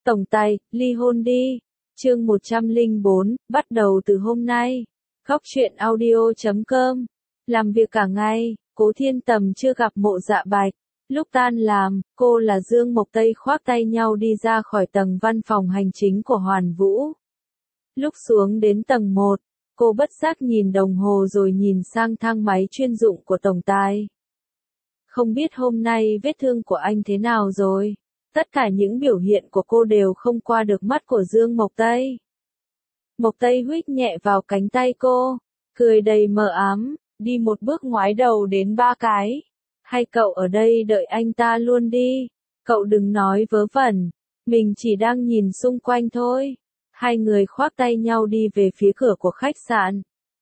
Tổng tài, ly hôn đi. Chương 104, bắt đầu từ hôm nay. Góc truyện audio.com. Làm việc cả ngày, Cố Thiên Tầm chưa gặp Mộ Dạ Bạch. Lúc tan làm, cô là Dương Mộc Tây khoác tay nhau đi ra khỏi tầng văn phòng hành chính của Hoàn Vũ. Lúc xuống đến tầng 1, cô bất giác nhìn đồng hồ rồi nhìn sang thang máy chuyên dụng của tổng tài. Không biết hôm nay vết thương của anh thế nào rồi? Tất cả những biểu hiện của cô đều không qua được mắt của Dương Mộc Tây. Mộc Tây huých nhẹ vào cánh tay cô, cười đầy mờ ám, đi một bước ngoái đầu đến 3 cái. Hay cậu ở đây đợi anh ta luôn đi, cậu đừng nói vớ vẩn, mình chỉ đang nhìn xung quanh thôi. Hai người khoác tay nhau đi về phía cửa của khách sạn.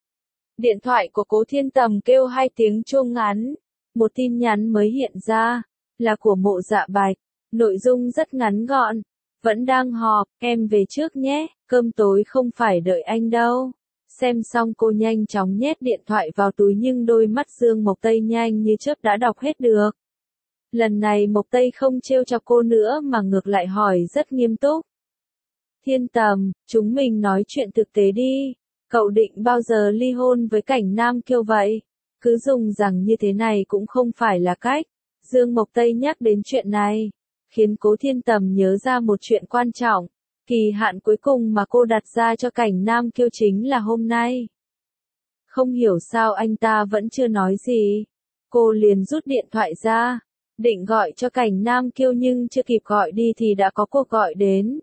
Điện thoại của Cố Thiên Tầm kêu 2 tiếng chuông ngắn, một tin nhắn mới hiện ra, là của Mộ Dạ Bạch, nội dung rất ngắn gọn, vẫn đang họp, em về trước nhé, cơm tối không phải đợi anh đâu. Xem xong cô nhanh chóng nhét điện thoại vào túi nhưng đôi mắt Dương Mộc Tây nhanh như chớp đã đọc hết được. Lần này Mộc Tây không trêu chọc cô nữa mà ngược lại hỏi rất nghiêm túc. Thiên Tầm, chúng mình nói chuyện thực tế đi, cậu định bao giờ ly hôn với Cảnh Nam Kiêu vậy? Cứ dùng rằng như thế này cũng không phải là cách. Dương Mộc Tây nhắc đến chuyện này, khiến Cố Thiên Tầm nhớ ra một chuyện quan trọng. Kỳ hạn cuối cùng mà cô đặt ra cho Cảnh Nam Kiêu chính là hôm nay. Không hiểu sao anh ta vẫn chưa nói gì. Cô liền rút điện thoại ra, định gọi cho Cảnh Nam Kiêu nhưng chưa kịp gọi đi thì đã có cuộc gọi đến.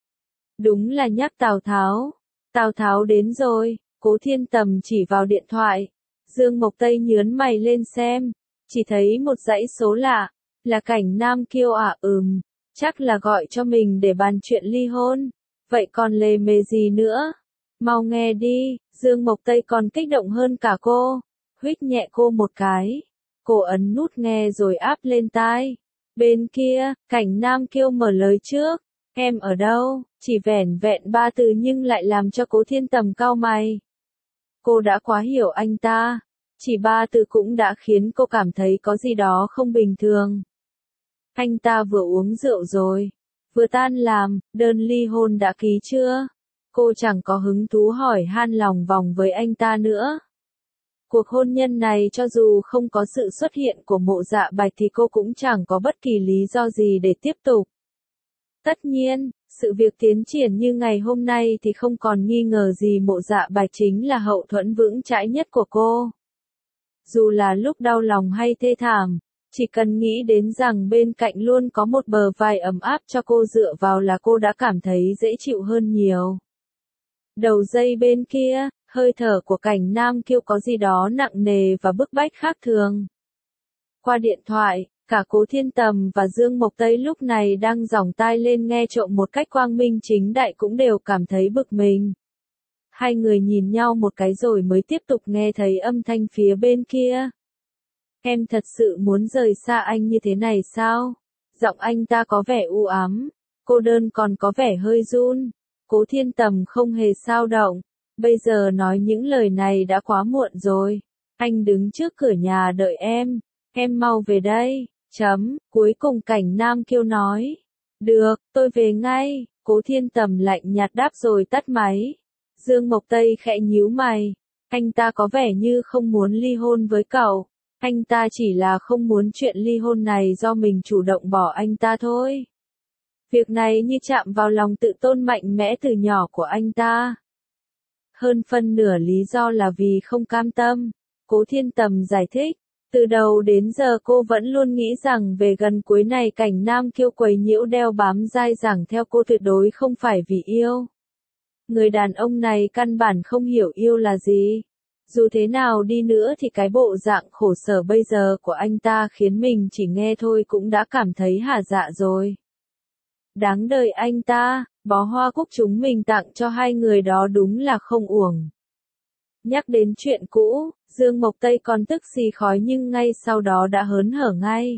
Đúng là nhắc Tào Tháo. Tào Tháo đến rồi, Cố Thiên Tầm chỉ vào điện thoại. Dương Mộc Tây nhướng mày lên xem, chỉ thấy một dãy số lạ, là Cảnh Nam Kiêu à? Chắc là gọi cho mình để bàn chuyện ly hôn. Vậy còn lề mề gì nữa? Mau nghe đi. Dương Mộc Tây còn kích động hơn cả cô, huých nhẹ cô một cái. Cô ấn nút nghe rồi áp lên tai. Bên kia, Cảnh Nam Kiêu mở lời trước. Em ở đâu? Chỉ vẻn vẹn 3 từ nhưng lại làm cho Cố Thiên Tầm cau mày. Cô đã quá hiểu anh ta. Chỉ 3 từ cũng đã khiến cô cảm thấy có gì đó không bình thường. Anh ta vừa uống rượu rồi, vừa tan làm, đơn ly hôn đã ký chưa? Cô chẳng có hứng thú hỏi han lòng vòng với anh ta nữa. Cuộc hôn nhân này cho dù không có sự xuất hiện của Mộ Dạ Bạch thì cô cũng chẳng có bất kỳ lý do gì để tiếp tục. Tất nhiên, sự việc tiến triển như ngày hôm nay thì không còn nghi ngờ gì Mộ Dạ Bạch chính là hậu thuẫn vững chãi nhất của cô. Dù là lúc đau lòng hay thê thảm, chỉ cần nghĩ đến rằng bên cạnh luôn có một bờ vai ấm áp cho cô dựa vào là cô đã cảm thấy dễ chịu hơn nhiều. Đầu dây bên kia, hơi thở của Cảnh Nam Kiêu có gì đó nặng nề và bức bách khác thường. Qua điện thoại, cả Cố Thiên Tầm và Dương Mộc Tây lúc này đang giỏng tai lên nghe trộm một cách quang minh chính đại cũng đều cảm thấy bực mình. Hai người nhìn nhau một cái rồi mới tiếp tục nghe thấy âm thanh phía bên kia. Em thật sự muốn rời xa anh như thế này sao? Giọng anh ta có vẻ u ám, cô đơn còn có vẻ hơi run. Cố Thiên Tầm không hề xao động. Bây giờ nói những lời này đã quá muộn rồi. Anh đứng trước cửa nhà đợi em mau về đây. Cuối cùng Cảnh Nam Kiêu nói. Được, tôi về ngay. Cố Thiên Tầm lạnh nhạt đáp rồi tắt máy. Dương Mộc Tây khẽ nhíu mày. Anh ta có vẻ như không muốn ly hôn với cậu. Anh ta chỉ là không muốn chuyện ly hôn này do mình chủ động bỏ anh ta thôi. Việc này như chạm vào lòng tự tôn mạnh mẽ từ nhỏ của anh ta. Hơn phân nửa lý do là vì không cam tâm. Cố Thiên Tầm giải thích. Từ đầu đến giờ cô vẫn luôn nghĩ rằng về gần cuối này Cảnh Nam Kiêu quấy nhiễu đeo bám dai dẳng theo cô tuyệt đối không phải vì yêu. Người đàn ông này căn bản không hiểu yêu là gì. Dù thế nào đi nữa thì cái bộ dạng khổ sở bây giờ của anh ta khiến mình chỉ nghe thôi cũng đã cảm thấy hả dạ rồi. Đáng đời anh ta, bó hoa cúc chúng mình tặng cho hai người đó đúng là không uổng. Nhắc đến chuyện cũ, Dương Mộc Tây còn tức xì khói nhưng ngay sau đó đã hớn hở ngay.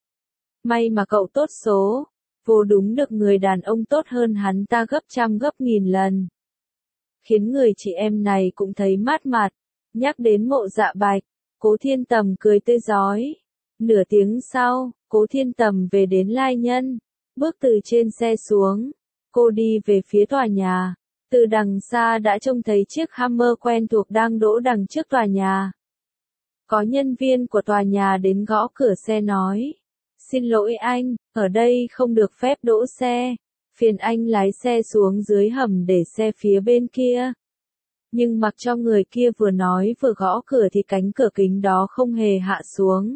May mà cậu tốt số, vô đúng được người đàn ông tốt hơn hắn ta gấp trăm gấp nghìn lần. Khiến người chị em này cũng thấy mát mặt. Nhắc đến Mộ Dạ Bạch, Cố Thiên Tầm cười tươi rói. Nửa tiếng sau, Cố Thiên Tầm về đến Lai Nhân, bước từ trên xe xuống, Cô đi về phía tòa nhà. Từ đằng xa đã trông thấy chiếc Hummer quen thuộc đang đỗ đằng trước tòa nhà. Có nhân viên của tòa nhà đến gõ cửa xe nói. Xin lỗi anh, ở đây không được phép đỗ xe. Phiền anh lái xe xuống dưới hầm để xe phía bên kia. Nhưng mặc cho người kia vừa nói vừa gõ cửa thì cánh cửa kính đó không hề hạ xuống.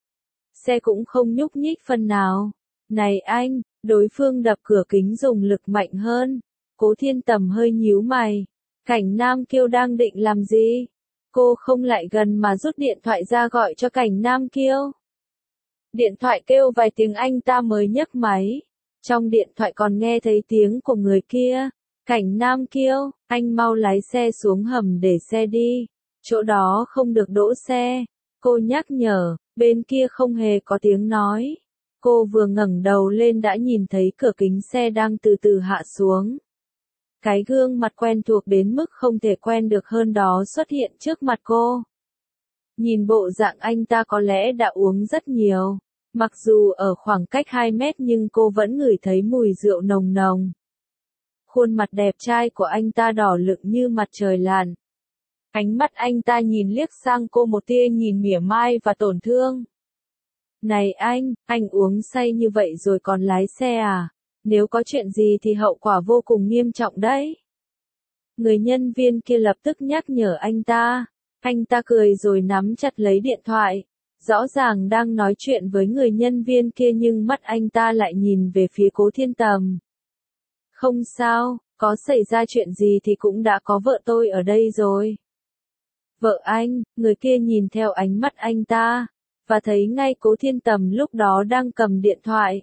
Xe cũng không nhúc nhích phân nào. Này anh, đối phương đập cửa kính dùng lực mạnh hơn. Cố Thiên Tầm hơi nhíu mày. Cảnh Nam Kiêu đang định làm gì? Cô không lại gần mà rút điện thoại ra gọi cho Cảnh Nam Kiêu. Điện thoại kêu vài tiếng anh ta mới nhấc máy. Trong điện thoại còn nghe thấy tiếng của người kia. Cảnh Nam Kiêu, anh mau lái xe xuống hầm để xe đi. Chỗ đó không được đỗ xe. Cô nhắc nhở, bên kia không hề có tiếng nói. Cô vừa ngẩng đầu lên đã nhìn thấy cửa kính xe đang từ từ hạ xuống. Cái gương mặt quen thuộc đến mức không thể quen được hơn đó xuất hiện trước mặt cô. Nhìn bộ dạng anh ta có lẽ đã uống rất nhiều. Mặc dù ở khoảng cách 2 mét nhưng cô vẫn ngửi thấy mùi rượu nồng nồng. Khuôn mặt đẹp trai của anh ta đỏ lựng như mặt trời lặn. Ánh mắt anh ta nhìn liếc sang cô một tia nhìn mỉa mai và tổn thương. Này anh uống say như vậy rồi còn lái xe à? Nếu có chuyện gì thì hậu quả vô cùng nghiêm trọng đấy. Người nhân viên kia lập tức nhắc nhở anh ta. Anh ta cười rồi nắm chặt lấy điện thoại. Rõ ràng đang nói chuyện với người nhân viên kia nhưng mắt anh ta lại nhìn về phía Cố Thiên Tầm. Không sao, có xảy ra chuyện gì thì cũng đã có vợ tôi ở đây rồi. Vợ anh, người kia nhìn theo ánh mắt anh ta, và thấy ngay Cố Thiên Tầm lúc đó đang cầm điện thoại.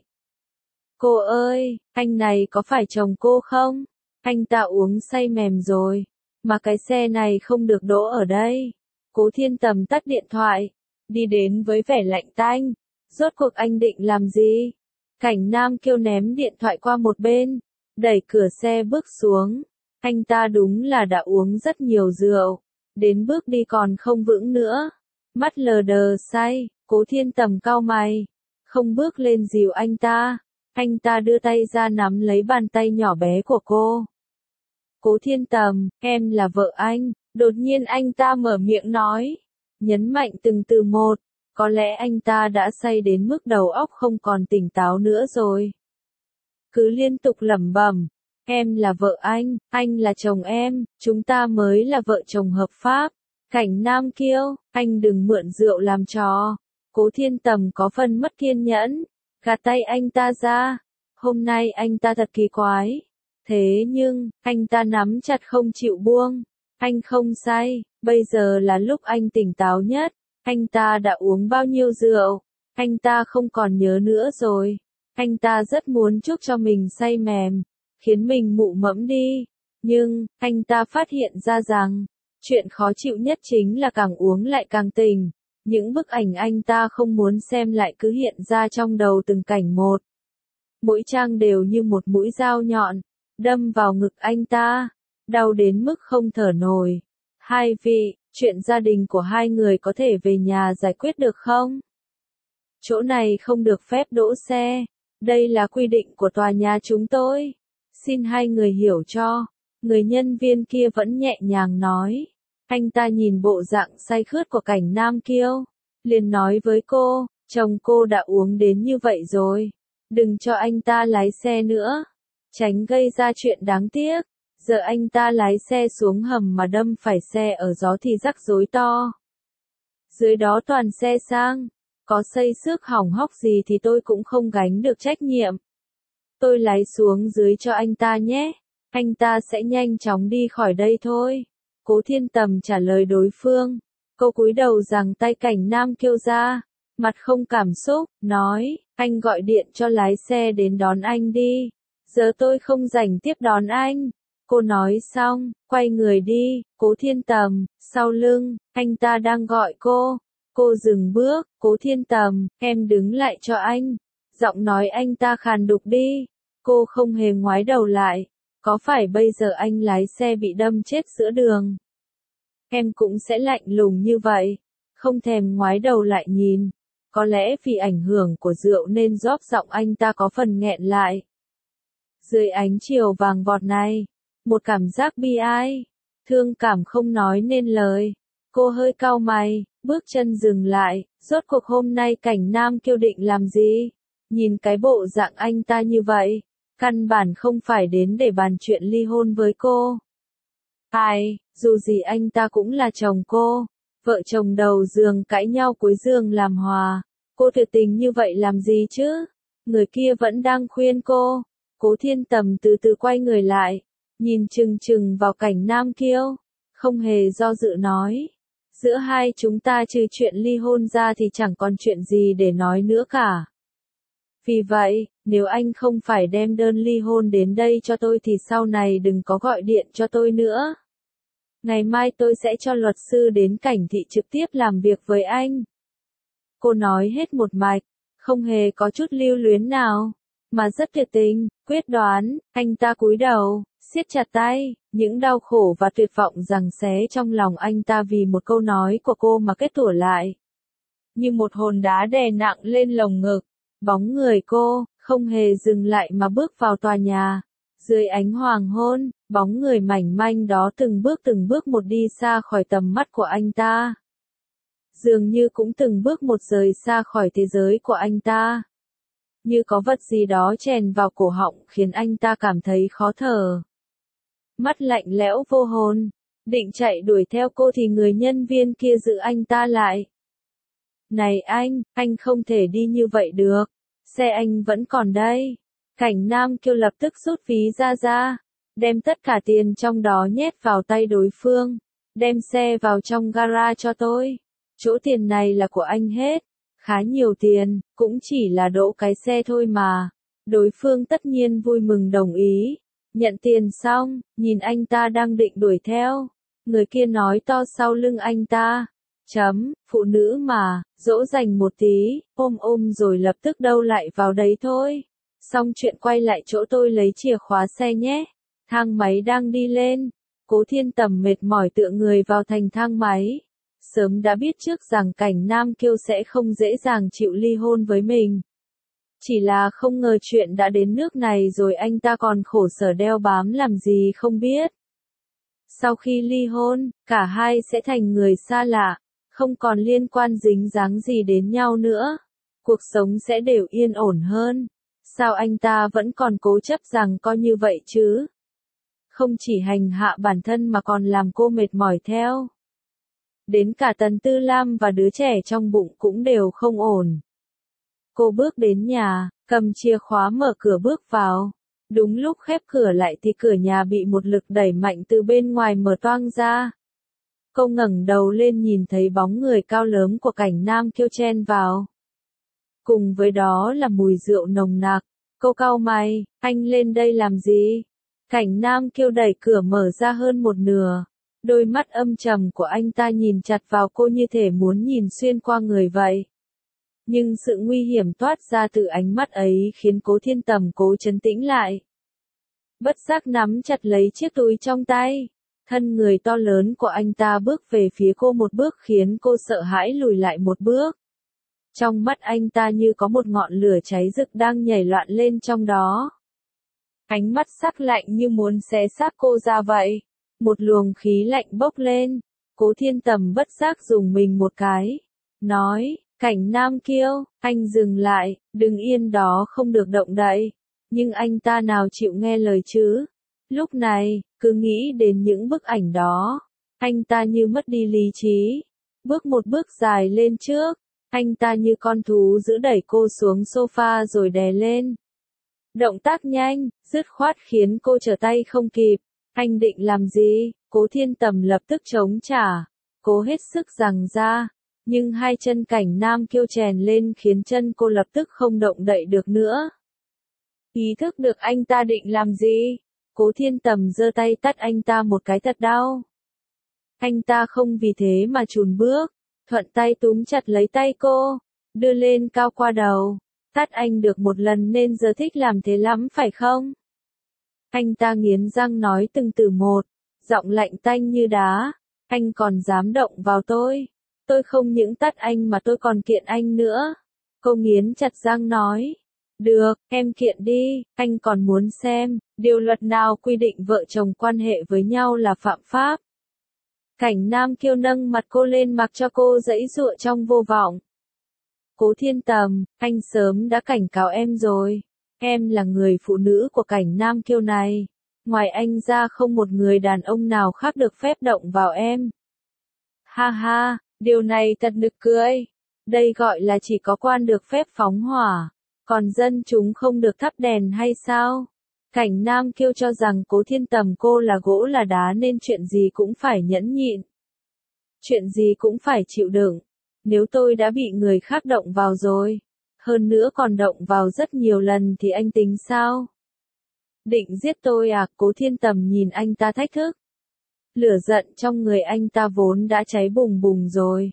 Cô ơi, anh này có phải chồng cô không? Anh ta uống say mềm rồi, mà cái xe này không được đỗ ở đây. Cố Thiên Tầm tắt điện thoại, đi đến với vẻ lạnh tanh. Rốt cuộc anh định làm gì? Cảnh Nam Kiêu ném điện thoại qua một bên, đẩy cửa xe bước xuống. Anh ta đúng là đã uống rất nhiều rượu, đến bước đi còn không vững nữa. Mắt lờ đờ say, Cố Thiên Tầm cau mày, không bước lên dìu anh ta. Anh ta đưa tay ra nắm lấy bàn tay nhỏ bé của cô. Cố Thiên Tầm, em là vợ anh. Đột nhiên anh ta mở miệng nói, nhấn mạnh từng từ một. Có lẽ anh ta đã say đến mức đầu óc không còn tỉnh táo nữa rồi. Cứ liên tục lẩm bẩm, em là vợ anh là chồng em, chúng ta mới là vợ chồng hợp pháp. Cảnh Nam Kiêu, anh đừng mượn rượu làm trò. Cố Thiên Tầm có phần mất kiên nhẫn, gạt tay anh ta ra. Hôm nay anh ta thật kỳ quái. Thế nhưng, anh ta nắm chặt không chịu buông. Anh không say, bây giờ là lúc anh tỉnh táo nhất. Anh ta đã uống bao nhiêu rượu, anh ta không còn nhớ nữa rồi. Anh ta rất muốn chúc cho mình say mềm, khiến mình mụ mẫm đi. Nhưng, anh ta phát hiện ra rằng, chuyện khó chịu nhất chính là càng uống lại càng tỉnh. Những bức ảnh anh ta không muốn xem lại cứ hiện ra trong đầu từng cảnh một. Mỗi trang đều như một mũi dao nhọn, đâm vào ngực anh ta, đau đến mức không thở nổi. Hai vị, chuyện gia đình của hai người có thể về nhà giải quyết được không? Chỗ này không được phép đỗ xe. Đây là quy định của tòa nhà chúng tôi. Xin hai người hiểu cho. Người nhân viên kia vẫn nhẹ nhàng nói. Anh ta nhìn bộ dạng say khướt của Cảnh Nam Kiêu, liền nói với cô, chồng cô đã uống đến như vậy rồi. Đừng cho anh ta lái xe nữa. Tránh gây ra chuyện đáng tiếc. Giờ anh ta lái xe xuống hầm mà đâm phải xe ở gió thì rắc rối to. Dưới đó toàn xe sang. Có xây xước hỏng hóc gì thì tôi cũng không gánh được trách nhiệm. Tôi lái xuống dưới cho anh ta nhé. Anh ta sẽ nhanh chóng đi khỏi đây thôi. Cố Thiên Tầm trả lời đối phương. Cô cúi đầu giằng tay Cảnh Nam Kiêu ra. Mặt không cảm xúc, nói, anh gọi điện cho lái xe đến đón anh đi. Giờ tôi không rảnh tiếp đón anh. Cô nói xong, quay người đi. Cố Thiên Tầm, sau lưng, anh ta đang gọi cô. Cô dừng bước. Cố Thiên Tầm, em đứng lại cho anh. Giọng nói anh ta khàn đục đi. Cô không hề ngoái đầu lại. Có phải bây giờ anh lái xe bị đâm chết giữa đường, em cũng sẽ lạnh lùng như vậy, không thèm ngoái đầu lại nhìn. Có lẽ vì ảnh hưởng của rượu nên giọng anh ta có phần nghẹn lại. Dưới ánh chiều vàng vọt này, một cảm giác bi ai, thương cảm không nói nên lời. Cô hơi cau mày, bước chân dừng lại, rốt cuộc hôm nay Cảnh Nam Kiêu định làm gì? Nhìn cái bộ dạng anh ta như vậy, căn bản không phải đến để bàn chuyện ly hôn với cô. Ai, dù gì anh ta cũng là chồng cô, vợ chồng đầu giường cãi nhau cuối giường làm hòa, cô tuyệt tình như vậy làm gì chứ? Người kia vẫn đang khuyên cô. Cố Thiên Tầm từ từ quay người lại, nhìn chừng chừng vào Cảnh Nam Kiêu, không hề do dự nói. Giữa hai chúng ta trừ chuyện ly hôn ra thì chẳng còn chuyện gì để nói nữa cả. Vì vậy, nếu anh không phải đem đơn ly hôn đến đây cho tôi thì sau này đừng có gọi điện cho tôi nữa. Ngày mai tôi sẽ cho luật sư đến Cảnh thị trực tiếp làm việc với anh. Cô nói hết một mạch, không hề có chút lưu luyến nào, mà rất tuyệt tình, quyết đoán. Anh ta cúi đầu, siết chặt tay, những đau khổ và tuyệt vọng giằng xé trong lòng anh ta vì một câu nói của cô mà kết tủa lại. Như một hòn đá đè nặng lên lồng ngực, bóng người cô, không hề dừng lại mà bước vào tòa nhà. Dưới ánh hoàng hôn, bóng người mảnh manh đó từng bước một đi xa khỏi tầm mắt của anh ta. Dường như cũng từng bước một rời xa khỏi thế giới của anh ta. Như có vật gì đó chèn vào cổ họng khiến anh ta cảm thấy khó thở. Mắt lạnh lẽo vô hồn, định chạy đuổi theo cô thì người nhân viên kia giữ anh ta lại. Này anh không thể đi như vậy được, xe anh vẫn còn đây. Cảnh Nam Kiêu lập tức rút ví ra, đem tất cả tiền trong đó nhét vào tay đối phương, đem xe vào trong gara cho tôi. Chỗ tiền này là của anh hết, khá nhiều tiền, cũng chỉ là đỗ cái xe thôi mà. Đối phương tất nhiên vui mừng đồng ý, nhận tiền xong, nhìn anh ta đang định đuổi theo. Người kia nói to sau lưng anh ta. Phụ nữ mà, dỗ dành một tí, ôm rồi lập tức đâu lại vào đấy thôi. Xong chuyện quay lại chỗ tôi lấy chìa khóa xe nhé. Thang máy đang đi lên. Cố Thiên Tầm mệt mỏi tựa người vào thành thang máy. Sớm đã biết trước rằng Cảnh Nam Kiêu sẽ không dễ dàng chịu ly hôn với mình. Chỉ là không ngờ chuyện đã đến nước này rồi anh ta còn khổ sở đeo bám làm gì không biết. Sau khi ly hôn, cả hai sẽ thành người xa lạ, không còn liên quan dính dáng gì đến nhau nữa. Cuộc sống sẽ đều yên ổn hơn. Sao anh ta vẫn còn cố chấp rằng coi như vậy chứ? Không chỉ hành hạ bản thân mà còn làm cô mệt mỏi theo. Đến cả Tần Tư Lam và đứa trẻ trong bụng cũng đều không ổn. Cô bước đến nhà, cầm chìa khóa mở cửa bước vào. Đúng lúc khép cửa lại thì cửa nhà bị một lực đẩy mạnh từ bên ngoài mở toang ra. Cô ngẩng đầu lên nhìn thấy bóng người cao lớn của Cảnh Nam Kiêu chen vào. Cùng với đó là mùi rượu nồng nặc. Cô cau mày, anh lên đây làm gì? Cảnh Nam Kiêu đẩy cửa mở ra hơn một nửa. Đôi mắt âm trầm của anh ta nhìn chặt vào cô như thể muốn nhìn xuyên qua người vậy. Nhưng sự nguy hiểm toát ra từ ánh mắt ấy khiến Cố Thiên Tầm cố trấn tĩnh lại. Bất giác nắm chặt lấy chiếc túi trong tay. Thân người to lớn của anh ta bước về phía cô một bước khiến cô sợ hãi lùi lại một bước. Trong mắt anh ta như có một ngọn lửa cháy rực đang nhảy loạn lên trong đó. Ánh mắt sắc lạnh như muốn xé xác cô ra vậy. Một luồng khí lạnh bốc lên. Cố Thiên Tầm bất giác dùng mình một cái. Nói, Cảnh Nam Kiêu, anh dừng lại, đừng yên đó không được động đậy. Nhưng anh ta nào chịu nghe lời chứ? Lúc này, cứ nghĩ đến những bức ảnh đó. Anh ta như mất đi lý trí. Bước một bước dài lên trước. Anh ta như con thú giữ đẩy cô xuống sofa rồi đè lên. Động tác nhanh, dứt khoát khiến cô trở tay không kịp. Anh định làm gì? Cố Thiên Tầm lập tức chống trả. Cố hết sức giằng ra. Nhưng hai chân Cảnh Nam Kiêu chèn lên khiến chân cô lập tức không động đậy được nữa. Ý thức được anh ta định làm gì? Cố Thiên Tầm giơ tay tát anh ta một cái thật đau. Anh ta không vì thế mà chùn bước. Thuận tay túm chặt lấy tay cô. Đưa lên cao qua đầu. Tát anh được một lần nên giờ thích làm thế lắm phải không? Anh ta nghiến răng nói từng từ một. Giọng lạnh tanh như đá. Anh còn dám động vào tôi. Tôi không những tát anh mà tôi còn kiện anh nữa. Cô nghiến chặt răng nói. Được, em kiện đi, anh còn muốn xem, điều luật nào quy định vợ chồng quan hệ với nhau là phạm pháp. Cảnh Nam Kiêu nâng mặt cô lên mặc cho cô giãy giụa trong vô vọng. Cố Thiên Tầm, anh sớm đã cảnh cáo em rồi. Em là người phụ nữ của Cảnh Nam Kiêu này. Ngoài anh ra không một người đàn ông nào khác được phép động vào em. Ha ha, điều này thật nực cười. Đây gọi là chỉ có quan được phép phóng hỏa. Còn dân chúng không được thắp đèn hay sao? Cảnh Nam Kiêu cho rằng Cố Thiên Tầm cô là gỗ là đá nên chuyện gì cũng phải nhẫn nhịn. Chuyện gì cũng phải chịu đựng. Nếu tôi đã bị người khác động vào rồi, hơn nữa còn động vào rất nhiều lần thì anh tính sao? Định giết tôi à? Cố Thiên Tầm nhìn anh ta thách thức. Lửa giận trong người anh ta vốn đã cháy bùng bùng rồi.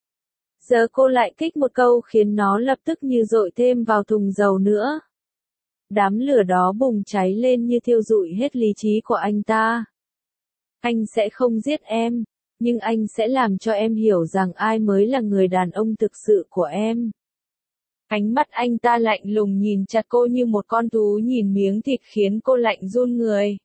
Giờ cô lại kích một câu khiến nó lập tức như dội thêm vào thùng dầu nữa. Đám lửa đó bùng cháy lên như thiêu rụi hết lý trí của anh ta. Anh sẽ không giết em, nhưng anh sẽ làm cho em hiểu rằng ai mới là người đàn ông thực sự của em. Ánh mắt anh ta lạnh lùng nhìn chặt cô như một con thú nhìn miếng thịt khiến cô lạnh run người.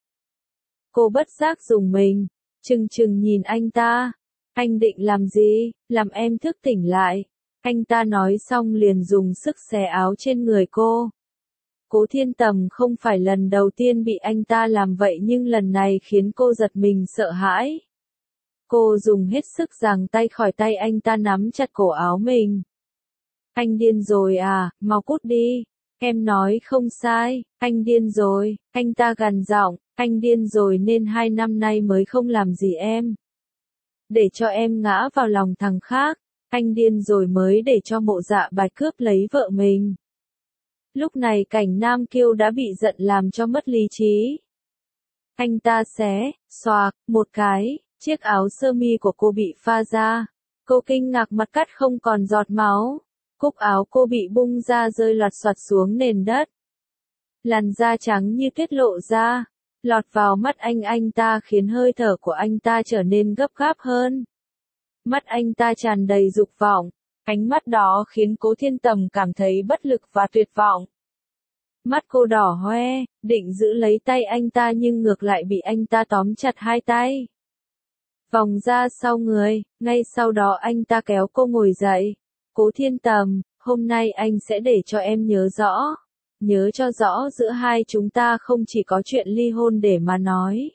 Cô bất giác rùng mình, chừng chừng nhìn anh ta. Anh định làm gì? Làm em thức tỉnh lại. Anh ta nói xong liền dùng sức xé áo trên người cô. Cố Thiên Tầm không phải lần đầu tiên bị anh ta làm vậy nhưng lần này khiến cô giật mình sợ hãi. Cô dùng hết sức giằng tay khỏi tay anh ta nắm chặt cổ áo mình. Anh điên rồi à, mau cút đi. Em nói không sai, anh điên rồi, anh ta gằn giọng, anh điên rồi nên 2 năm nay mới không làm gì em. Để cho em ngã vào lòng thằng khác, anh điên rồi mới để cho Mộ Dạ Bạch cướp lấy vợ mình. Lúc này Cảnh Nam Kiêu đã bị giận làm cho mất lý trí. Anh ta xé, xoạc, một cái, chiếc áo sơ mi của cô bị pha ra. Cô kinh ngạc mặt cắt không còn giọt máu. Cúc áo cô bị bung ra rơi loạt xoạt xuống nền đất. Làn da trắng như tuyết lộ ra, lọt vào mắt anh ta khiến hơi thở của anh ta trở nên gấp gáp hơn. Mắt anh ta tràn đầy dục vọng, ánh mắt đó khiến Cố Thiên Tầm cảm thấy bất lực và tuyệt vọng. Mắt cô đỏ hoe, định giữ lấy tay anh ta nhưng ngược lại bị anh ta tóm chặt hai tay. Vòng ra sau người, ngay sau đó anh ta kéo cô ngồi dậy. Cố Thiên Tầm, hôm nay anh sẽ để cho em nhớ rõ. Nhớ cho rõ giữa hai chúng ta không chỉ có chuyện ly hôn để mà nói.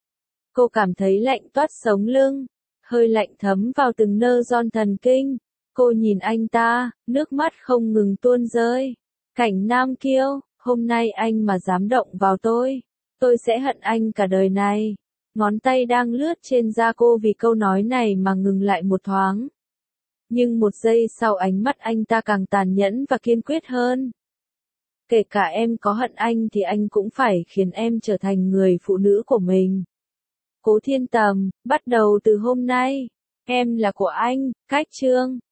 Cô cảm thấy lạnh toát sống lưng, hơi lạnh thấm vào từng nơ ron thần kinh. Cô nhìn anh ta, nước mắt không ngừng tuôn rơi. Cảnh Nam Kiêu, hôm nay anh mà dám động vào tôi sẽ hận anh cả đời này. Ngón tay đang lướt trên da cô vì câu nói này mà ngừng lại một thoáng. Nhưng một giây sau ánh mắt anh ta càng tàn nhẫn và kiên quyết hơn. Kể cả em có hận anh thì anh cũng phải khiến em trở thành người phụ nữ của mình. Cố Thiên Tầm, bắt đầu từ hôm nay, em là của anh, cách chương.